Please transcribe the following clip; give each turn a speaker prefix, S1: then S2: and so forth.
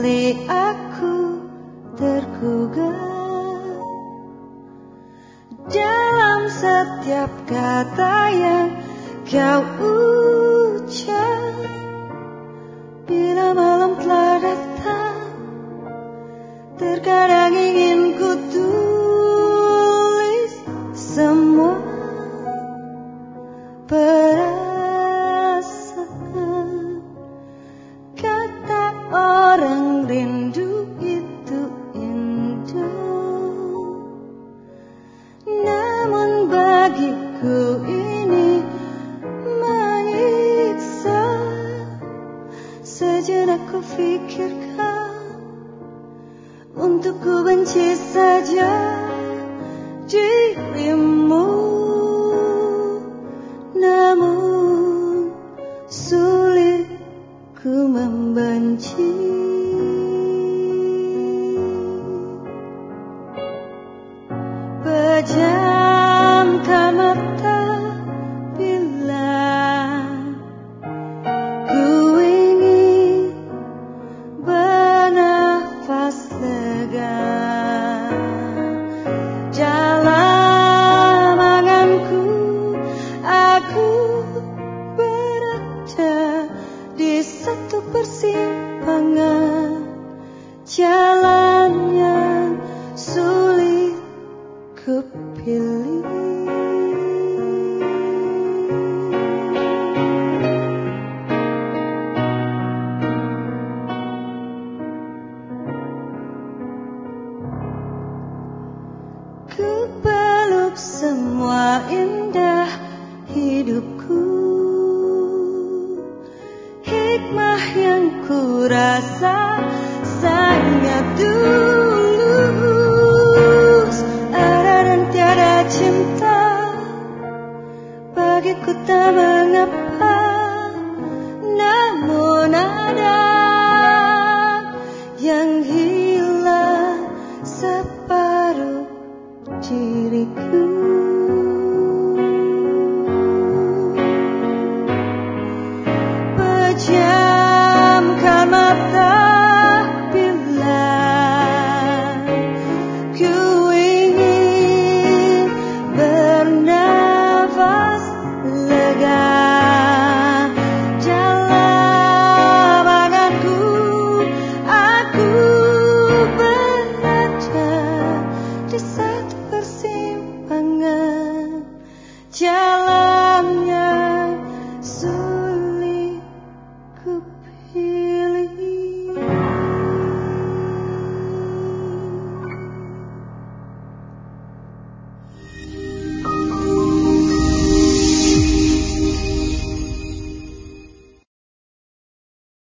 S1: Asli aku tergugah dalam setiap kata yang kau ucap. Bila malam telah datang, terkadang ingin ku tulis semua perasaan. Kata orang rindu itu indah, namun bagiku ini menyiksa. Sejenak ku pikirkan untuk ku benci saja dirimu, namun sulit ku membenci. Pejamkan mata bila ku ingin bernafas lega. Dalam anganku aku berada di satu persimpangan, jalan yang sulit ku pilih. Ku peluk semua indah hidupku, hikmah yang ku rasa